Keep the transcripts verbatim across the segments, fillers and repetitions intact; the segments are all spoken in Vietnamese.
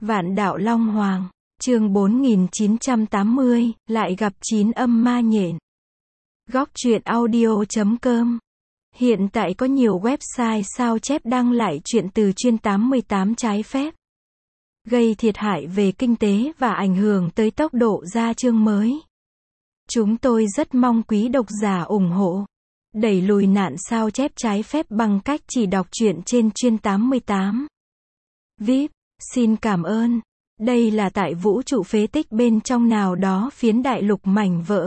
Vạn đạo Long Hoàng, chương bốn nghìn chín trăm tám mươi, lại gặp chín âm ma nhện. Góc truyện audio chấm com. Hiện tại có nhiều website sao chép đăng lại truyện từ chuyên tám mươi tám trái phép, gây thiệt hại về kinh tế và ảnh hưởng tới tốc độ ra chương mới. Chúng tôi rất mong quý độc giả ủng hộ, đẩy lùi nạn sao chép trái phép bằng cách chỉ đọc truyện trên chuyên tám mươi tám. vê i pê, xin cảm ơn. Đây là tại vũ trụ phế tích bên trong nào đó phiến đại lục mảnh vỡ.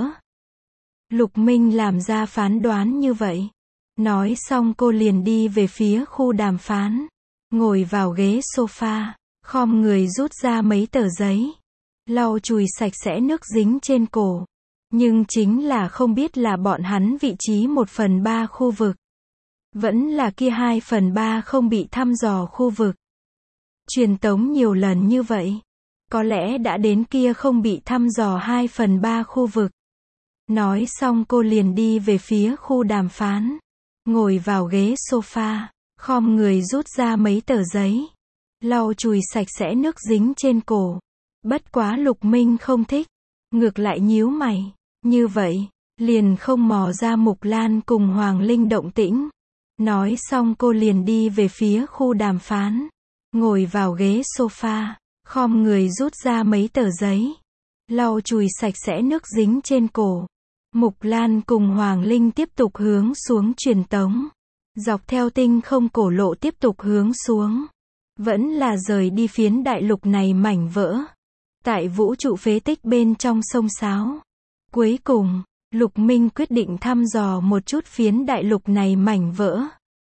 Lục Minh làm ra phán đoán như vậy. Nói xong cô liền đi về phía khu đàm phán. Ngồi vào ghế sofa, khom người rút ra mấy tờ giấy, lau chùi sạch sẽ nước dính trên cổ. Nhưng chính là không biết là bọn hắn vị trí một phần ba khu vực, vẫn là kia hai phần ba không bị thăm dò khu vực. Truyền tống nhiều lần như vậy, có lẽ đã đến kia không bị thăm dò hai phần ba khu vực. Nói xong cô liền đi về phía khu đàm phán. Ngồi vào ghế sofa, khom người rút ra mấy tờ giấy, lau chùi sạch sẽ nước dính trên cổ. Bất quá Lục Minh không thích, ngược lại nhíu mày. Như vậy, liền không mò ra Mục Lan cùng Hoàng Linh động tĩnh. Nói xong cô liền đi về phía khu đàm phán. Ngồi vào ghế sofa, khom người rút ra mấy tờ giấy, lau chùi sạch sẽ nước dính trên cổ. Mục Lan cùng Hoàng Linh tiếp tục hướng xuống truyền tống. Dọc theo tinh không cổ lộ tiếp tục hướng xuống. Vẫn là rời đi phiến đại lục này mảnh vỡ. Tại vũ trụ phế tích bên trong sông Sáo. Cuối cùng, Lục Minh quyết định thăm dò một chút phiến đại lục này mảnh vỡ.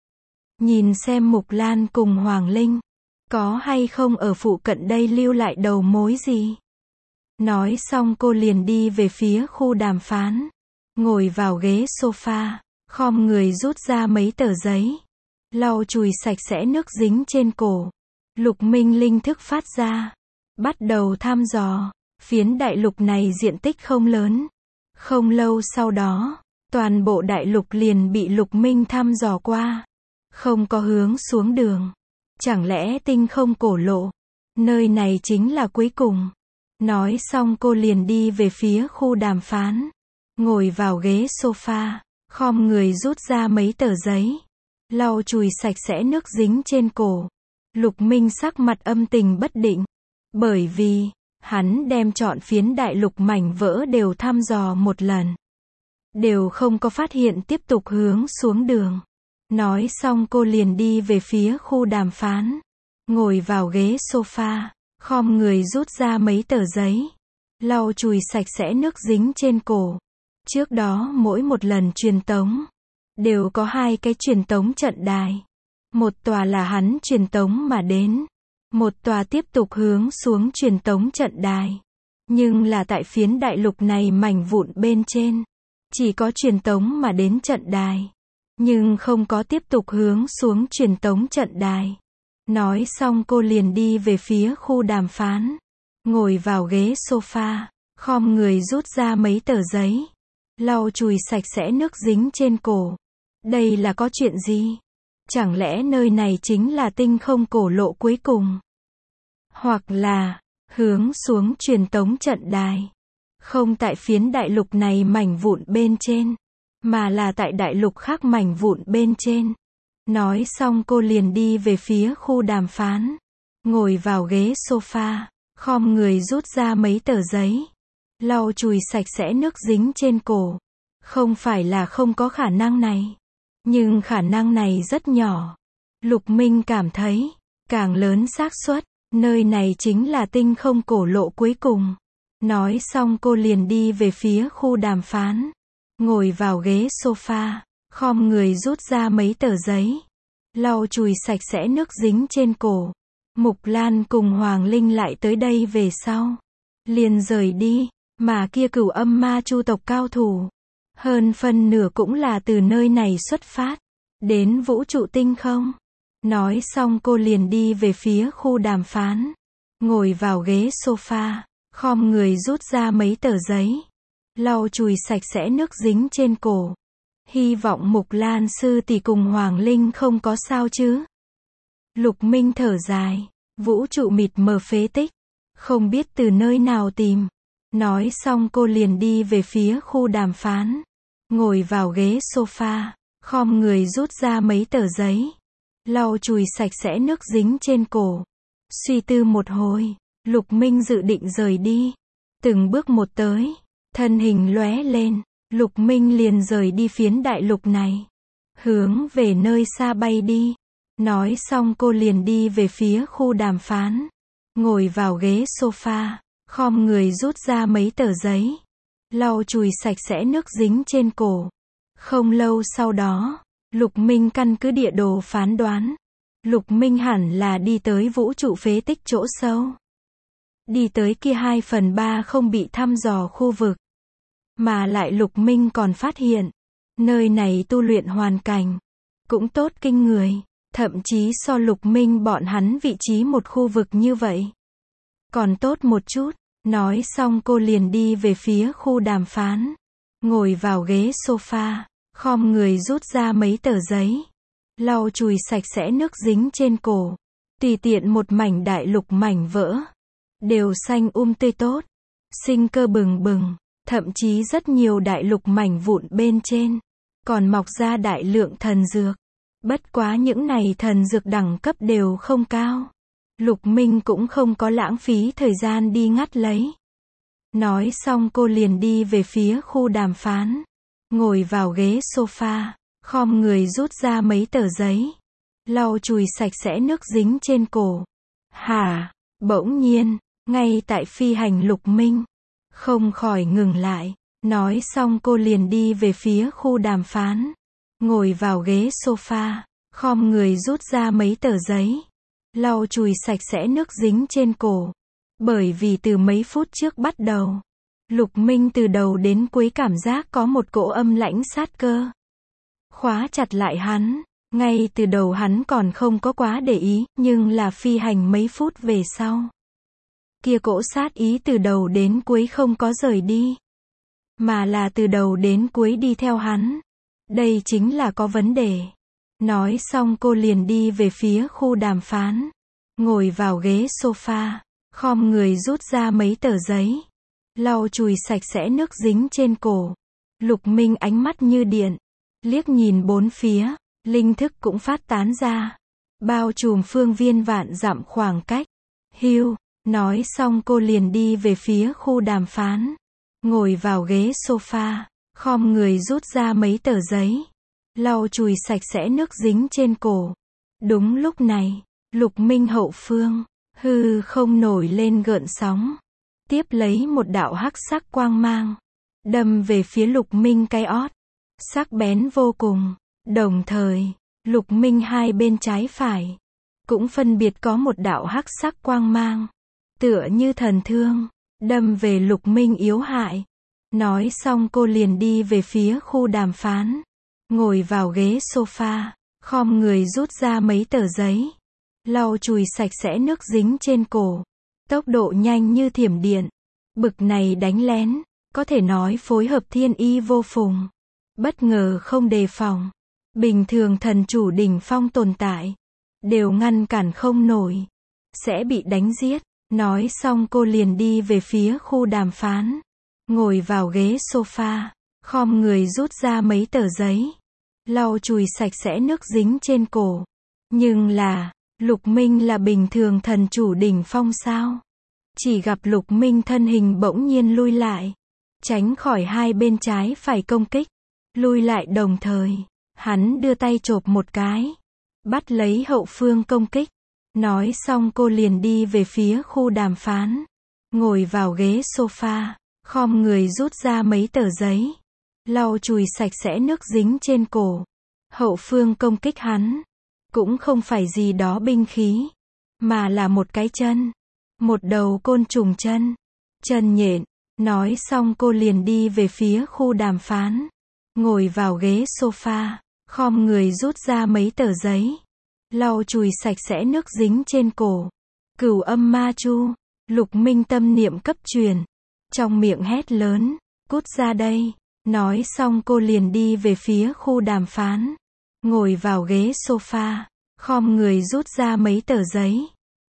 Nhìn xem Mục Lan cùng Hoàng Linh có hay không ở phụ cận đây lưu lại đầu mối gì. Nói xong cô liền đi về phía khu đàm phán. Ngồi vào ghế sofa, khom người rút ra mấy tờ giấy, lau chùi sạch sẽ nước dính trên cổ. Lục Minh linh thức phát ra, bắt đầu thăm dò. Phiến đại lục này diện tích không lớn. Không lâu sau đó, toàn bộ đại lục liền bị Lục Minh thăm dò qua. Không có hướng xuống đường. Chẳng lẽ tinh không cổ lộ, nơi này chính là cuối cùng. Nói xong cô liền đi về phía khu đàm phán. Ngồi vào ghế sofa, khom người rút ra mấy tờ giấy, lau chùi sạch sẽ nước dính trên cổ. Lục Minh sắc mặt âm tình bất định, bởi vì hắn đem chọn phiến đại lục mảnh vỡ đều thăm dò một lần, đều không có phát hiện tiếp tục hướng xuống đường. Nói xong cô liền đi về phía khu đàm phán. Ngồi vào ghế sofa, khom người rút ra mấy tờ giấy, lau chùi sạch sẽ nước dính trên cổ. Trước đó mỗi một lần truyền tống, đều có hai cái truyền tống trận đài. Một tòa là hắn truyền tống mà đến. Một tòa tiếp tục hướng xuống truyền tống trận đài. Nhưng là tại phiến đại lục này mảnh vụn bên trên, chỉ có truyền tống mà đến trận đài, nhưng không có tiếp tục hướng xuống truyền tống trận đài. Nói xong cô liền đi về phía khu đàm phán. Ngồi vào ghế sofa, khom người rút ra mấy tờ giấy, lau chùi sạch sẽ nước dính trên cổ. Đây là có chuyện gì? Chẳng lẽ nơi này chính là tinh không cổ lộ cuối cùng? Hoặc là hướng xuống truyền tống trận đài, không tại phiến đại lục này mảnh vụn bên trên, mà là tại đại lục khác mảnh vụn bên trên. Nói xong cô liền đi về phía khu đàm phán. Ngồi vào ghế sofa, khom người rút ra mấy tờ giấy, lau chùi sạch sẽ nước dính trên cổ. Không phải là không có khả năng này, nhưng khả năng này rất nhỏ. Lục Minh cảm thấy, càng lớn xác suất, nơi này chính là tinh không cổ lộ cuối cùng. Nói xong cô liền đi về phía khu đàm phán. Ngồi vào ghế sofa, khom người rút ra mấy tờ giấy, lau chùi sạch sẽ nước dính trên cổ. Mục Lan cùng Hoàng Linh lại tới đây về sau, liền rời đi, mà kia cửu âm ma chu tộc cao thủ, hơn phân nửa cũng là từ nơi này xuất phát, đến vũ trụ tinh không. Nói xong cô liền đi về phía khu đàm phán. Ngồi vào ghế sofa, khom người rút ra mấy tờ giấy, lau chùi sạch sẽ nước dính trên cổ. Hy vọng Mục Lan sư tỷ cùng Hoàng Linh không có sao chứ. Lục Minh thở dài, Vũ trụ mịt mờ phế tích. Không biết từ nơi nào tìm. Nói xong cô liền đi về phía khu đàm phán. Ngồi vào ghế sofa. Khom người rút ra mấy tờ giấy. Lau chùi sạch sẽ nước dính trên cổ. Suy tư một hồi. Lục Minh dự định rời đi. Từng bước một tới. Thân hình lóe lên. Lục Minh liền rời đi phiến đại lục này. Hướng về nơi xa bay đi. Nói xong cô liền đi về phía khu đàm phán. Ngồi vào ghế sofa. Khom người rút ra mấy tờ giấy. Lau chùi sạch sẽ nước dính trên cổ. Không lâu sau đó, Lục Minh căn cứ địa đồ phán đoán. Lục Minh hẳn là đi tới vũ trụ phế tích chỗ sâu. Đi tới kia hai phần ba không bị thăm dò khu vực. Mà lại Lục Minh còn phát hiện. Nơi này tu luyện hoàn cảnh. Cũng tốt kinh người. Thậm chí so Lục Minh bọn hắn vị trí một khu vực như vậy. Còn tốt một chút. Nói xong cô liền đi về phía khu đàm phán. Ngồi vào ghế sofa. Khom người rút ra mấy tờ giấy. Lau chùi sạch sẽ nước dính trên cổ. Tùy tiện một mảnh đại lục mảnh vỡ. Đều xanh um tươi tốt. Sinh cơ bừng bừng. Thậm chí rất nhiều đại lục mảnh vụn bên trên. Còn mọc ra đại lượng thần dược. Bất quá những này thần dược đẳng cấp đều không cao. Lục Minh cũng không có lãng phí thời gian đi ngắt lấy. Nói xong cô liền đi về phía khu đàm phán. Ngồi vào ghế sofa. Khom người rút ra mấy tờ giấy. Lau chùi sạch sẽ nước dính trên cổ. Hả? Bỗng nhiên, ngay tại phi hành Lục Minh. Không khỏi ngừng lại. Nói xong cô liền đi về phía khu đàm phán. Ngồi vào ghế sofa. Khom người rút ra mấy tờ giấy. Lau chùi sạch sẽ nước dính trên cổ. Bởi vì từ mấy phút trước bắt đầu. Lục Minh từ đầu đến cuối cảm giác có một cỗ âm lãnh sát cơ. Khóa chặt lại hắn. Ngay từ đầu hắn còn không có quá để ý, nhưng là phi hành mấy phút về sau. Kia cỗ sát ý từ đầu đến cuối không có rời đi. Mà là từ đầu đến cuối đi theo hắn. Đây chính là có vấn đề. Nói xong cô liền đi về phía khu đàm phán. Ngồi vào ghế sofa. Khom người rút ra mấy tờ giấy. Lau chùi sạch sẽ nước dính trên cổ. Lục Minh ánh mắt như điện. Liếc nhìn bốn phía. Linh thức cũng phát tán ra. Bao trùm phương viên vạn dặm khoảng cách. Hưu. Nói xong cô liền đi về phía khu đàm phán. Ngồi vào ghế sofa. Khom người rút ra mấy tờ giấy. Lau chùi sạch sẽ nước dính trên cổ. Đúng lúc này, Lục Minh hậu phương, hư không nổi lên gợn sóng. Tiếp lấy một đạo hắc sắc quang mang. Đâm về phía Lục Minh cái ót. Sắc bén vô cùng. Đồng thời, Lục Minh hai bên trái phải. Cũng phân biệt có một đạo hắc sắc quang mang. Tựa như thần thương. Đâm về Lục Minh yếu hại. Nói xong cô liền đi về phía khu đàm phán. Ngồi vào ghế sofa. Khom người rút ra mấy tờ giấy. Lau chùi sạch sẽ nước dính trên cổ. Tốc độ nhanh như thiểm điện. Bực này đánh lén. Có thể nói phối hợp thiên y vô phùng. Bất ngờ không đề phòng. Bình thường thần chủ đỉnh phong tồn tại. Đều ngăn cản không nổi. Sẽ bị đánh giết. Nói xong cô liền đi về phía khu đàm phán. Ngồi vào ghế sofa. Khom người rút ra mấy tờ giấy. Lau chùi sạch sẽ nước dính trên cổ. Nhưng là, Lục Minh là bình thường thần chủ đỉnh phong sao? Chỉ gặp Lục Minh thân hình bỗng nhiên lui lại. Tránh khỏi hai bên trái phải công kích. Lui lại đồng thời. Hắn đưa tay chộp một cái. Bắt lấy hậu phương công kích. Nói xong cô liền đi về phía khu đàm phán. Ngồi vào ghế sofa. Khom người rút ra mấy tờ giấy. Lau chùi sạch sẽ nước dính trên cổ. Hậu phương công kích hắn. Cũng không phải gì đó binh khí. Mà là một cái chân. Một đầu côn trùng chân. Chân nhện. Nói xong cô liền đi về phía khu đàm phán. Ngồi vào ghế sofa. Khom người rút ra mấy tờ giấy. Lau chùi sạch sẽ nước dính trên cổ. Cửu âm ma chu. Lục Minh tâm niệm cấp truyền. Trong miệng hét lớn. Cút ra đây. Nói xong cô liền đi về phía khu đàm phán. Ngồi vào ghế sofa. Khom người rút ra mấy tờ giấy.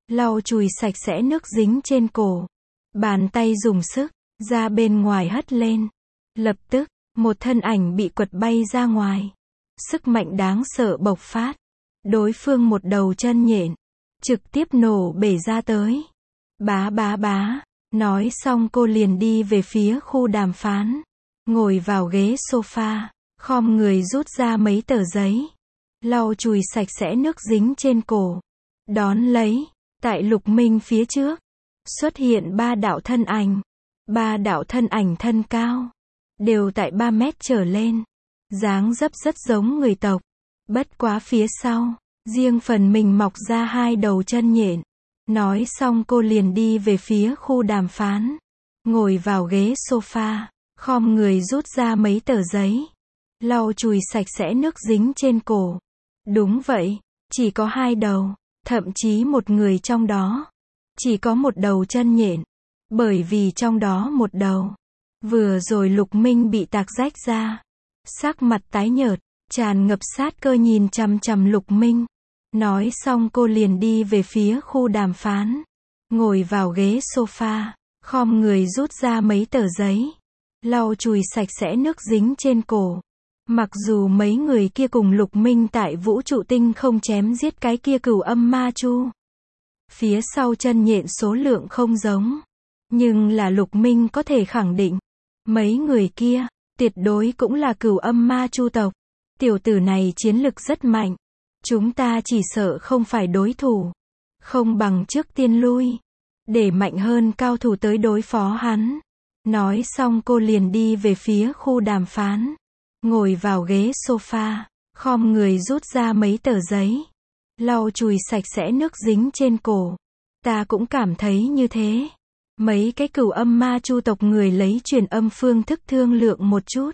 lau chùi sạch sẽ nước dính trên cổ. Bàn tay dùng sức, ra bên ngoài hất lên. Lập tức, một thân ảnh bị quật bay ra ngoài. Sức mạnh đáng sợ bộc phát. Đối phương một đầu chân nhện, trực tiếp nổ bể ra tới. Bá bá bá, nói xong cô liền đi về phía khu đàm phán. Ngồi vào ghế sofa, khom người rút ra mấy tờ giấy. Lau chùi sạch sẽ nước dính trên cổ. Đón lấy, tại Lục Minh phía trước, xuất hiện ba đạo thân ảnh. Ba đạo thân ảnh thân cao, đều tại ba mét trở lên. Dáng dấp rất giống người tộc. Bất quá phía sau, riêng phần mình mọc ra hai đầu chân nhện. Nói xong cô liền đi về phía khu đàm phán. Ngồi vào ghế sofa, khom người rút ra mấy tờ giấy. Lau chùi sạch sẽ nước dính trên cổ. Đúng vậy, chỉ có hai đầu, thậm chí một người trong đó. Chỉ có một đầu chân nhện. Bởi vì trong đó một đầu, vừa rồi Lục Minh bị tạc rách ra. Sắc mặt tái nhợt, tràn ngập sát cơ nhìn chằm chằm Lục Minh. Nói xong cô liền đi về phía khu đàm phán. Ngồi vào ghế sofa, khom người rút ra mấy tờ giấy. Lau chùi sạch sẽ nước dính trên cổ. Mặc dù mấy người kia cùng Lục Minh tại vũ trụ tinh không chém giết cái kia cửu âm ma chu. Phía sau chân nhện số lượng không giống. Nhưng là Lục Minh có thể khẳng định. Mấy người kia, tuyệt đối cũng là cửu âm ma chu tộc. Tiểu tử này chiến lực rất mạnh. Chúng ta chỉ sợ không phải đối thủ. Không bằng trước tiên lui. Để mạnh hơn cao thủ tới đối phó hắn. Nói xong cô liền đi về phía khu đàm phán. Ngồi vào ghế sofa, khom người rút ra mấy tờ giấy. Lau chùi sạch sẽ nước dính trên cổ. Ta cũng cảm thấy như thế. Mấy cái cửu âm ma chu tộc người lấy truyền âm phương thức thương lượng một chút.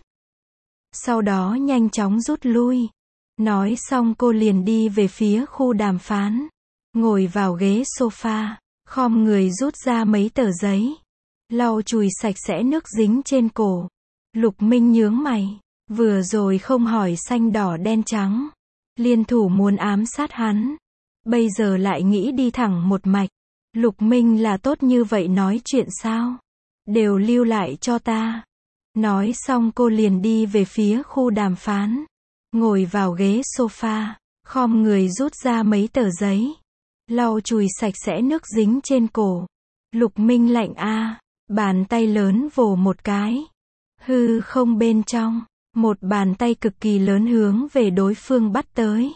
Sau đó nhanh chóng rút lui. Nói xong cô liền đi về phía khu đàm phán. Ngồi vào ghế sofa, khom người rút ra mấy tờ giấy. Lau chùi sạch sẽ nước dính trên cổ. Lục Minh nhướng mày. Vừa rồi không hỏi xanh đỏ đen trắng. Liên thủ muốn ám sát hắn. Bây giờ lại nghĩ đi thẳng một mạch. Lục Minh là tốt như vậy nói chuyện sao? Đều lưu lại cho ta. Nói xong cô liền đi về phía khu đàm phán. Ngồi vào ghế sofa, khom người rút ra mấy tờ giấy. Lau chùi sạch sẽ nước dính trên cổ. Lục Minh lạnh a, bàn tay lớn vồ một cái. Hư không bên trong, một bàn tay cực kỳ lớn hướng về đối phương bắt tới.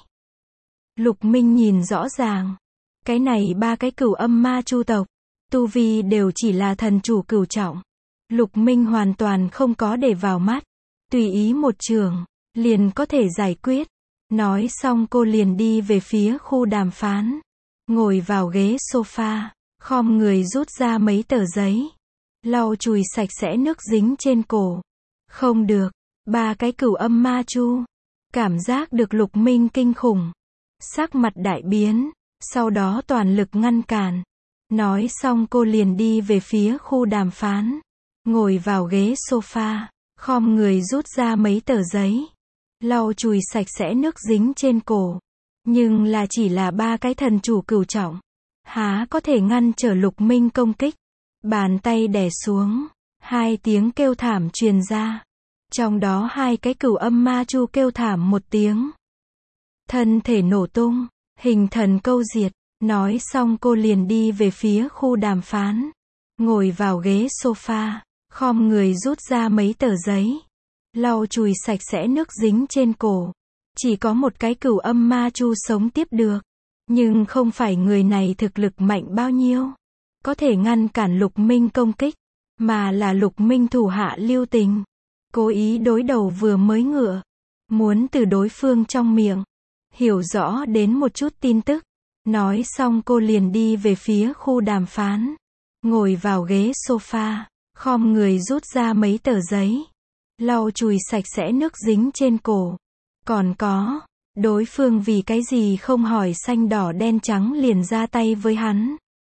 Lục Minh nhìn rõ ràng. Cái này ba cái cửu âm ma chu tộc, tu vi đều chỉ là thần chủ cửu trọng. Lục Minh hoàn toàn không có để vào mắt. Tùy ý một trường, liền có thể giải quyết. Nói xong cô liền đi về phía khu đàm phán. Ngồi vào ghế sofa, khom người rút ra mấy tờ giấy. Lau chùi sạch sẽ nước dính trên cổ. Không được, ba cái cửu âm ma chu. Cảm giác được Lục Minh kinh khủng. Sắc mặt đại biến. Sau đó toàn lực ngăn cản. Nói xong cô liền đi về phía khu đàm phán. Ngồi vào ghế sofa, khom người rút ra mấy tờ giấy. Lau chùi sạch sẽ nước dính trên cổ. Nhưng là chỉ là ba cái thần chủ cửu trọng. Há có thể ngăn trở Lục Minh công kích. Bàn tay đè xuống. Hai tiếng kêu thảm truyền ra. Trong đó hai cái cửu âm ma chu kêu thảm một tiếng. Thân thể nổ tung. Hình thần câu diệt. Nói xong cô liền đi về phía khu đàm phán. Ngồi vào ghế sofa, khom người rút ra mấy tờ giấy. Lau chùi sạch sẽ nước dính trên cổ. Chỉ có một cái cửu âm ma chu sống tiếp được. Nhưng không phải người này thực lực mạnh bao nhiêu. Có thể ngăn cản Lục Minh công kích. Mà là Lục Minh thủ hạ lưu tình. Cố ý đối đầu vừa mới ngựa. Muốn từ đối phương trong miệng hiểu rõ đến một chút tin tức. Nói xong cô liền đi về phía khu đàm phán. Ngồi vào ghế sofa, khom người rút ra mấy tờ giấy. Lau chùi sạch sẽ nước dính trên cổ. Còn có, đối phương vì cái gì không hỏi xanh đỏ đen trắng liền ra tay với hắn.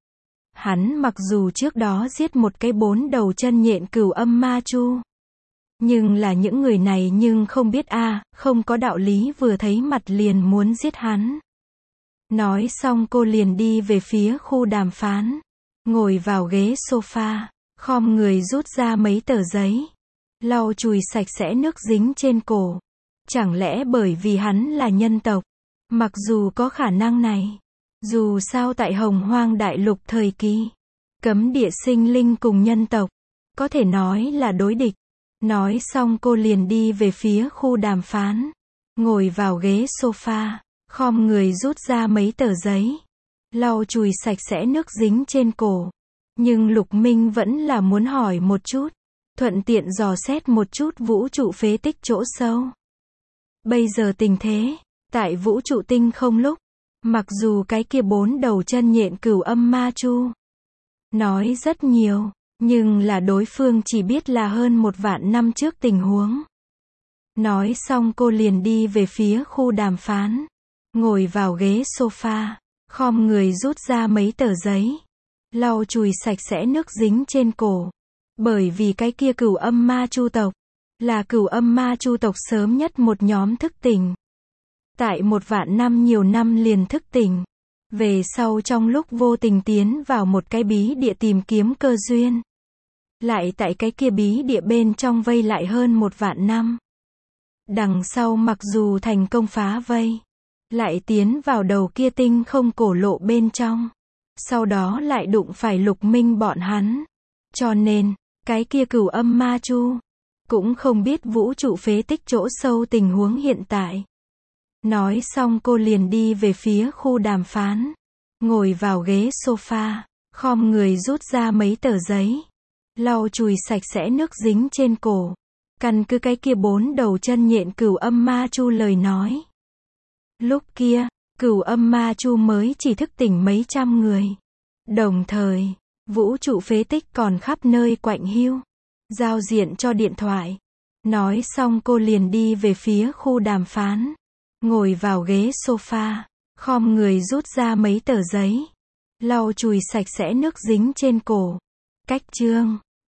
Hắn mặc dù trước đó giết một cái bốn đầu chân nhện cửu âm ma chu. Nhưng là những người này nhưng không biết a, à, không có đạo lý vừa thấy mặt liền muốn giết hắn. Nói xong cô liền đi về phía khu đàm phán. Ngồi vào ghế sofa, khom người rút ra mấy tờ giấy. Lau chùi sạch sẽ nước dính trên cổ. Chẳng lẽ bởi vì hắn là nhân tộc? Mặc dù có khả năng này. Dù sao tại Hồng Hoang Đại Lục thời kỳ, cấm địa sinh linh cùng nhân tộc, có thể nói là đối địch. Nói xong cô liền đi về phía khu đàm phán. Ngồi vào ghế sofa, khom người rút ra mấy tờ giấy. Lau chùi sạch sẽ nước dính trên cổ. Nhưng Lục Minh vẫn là muốn hỏi một chút. Thuận tiện dò xét một chút vũ trụ phế tích chỗ sâu. Bây giờ tình thế, tại vũ trụ tinh không lúc, mặc dù cái kia bốn đầu chân nhện cửu âm ma chu nói rất nhiều, nhưng là đối phương chỉ biết là hơn một vạn năm trước tình huống. Nói xong cô liền đi về phía khu đàm phán. Ngồi vào ghế sofa, khom người rút ra mấy tờ giấy. Lau chùi sạch sẽ nước dính trên cổ. Bởi vì cái kia cửu âm ma chu tộc, là cửu âm ma chu tộc sớm nhất một nhóm thức tỉnh. Tại một vạn năm nhiều năm liền thức tỉnh. Về sau trong lúc vô tình tiến vào một cái bí địa tìm kiếm cơ duyên. Lại tại cái kia bí địa bên trong vây lại hơn một vạn năm. Đằng sau mặc dù thành công phá vây, lại tiến vào đầu kia tinh không cổ lộ bên trong. Sau đó lại đụng phải Lục Minh bọn hắn. Cho nên, cái kia cửu âm ma chu cũng không biết vũ trụ phế tích chỗ sâu tình huống hiện tại. Nói xong cô liền đi về phía khu đàm phán. Ngồi vào ghế sofa, khom người rút ra mấy tờ giấy. Lau chùi sạch sẽ nước dính trên cổ. Căn cứ cái kia bốn đầu chân nhện cửu âm ma chu lời nói. Lúc kia, cửu âm ma chu mới chỉ thức tỉnh mấy trăm người. Đồng thời, vũ trụ phế tích còn khắp nơi quạnh hiu. Giao diện cho điện thoại. Nói xong cô liền đi về phía khu đàm phán. Ngồi vào ghế sofa, khom người rút ra mấy tờ giấy. Lau chùi sạch sẽ nước dính trên cổ. Cách chương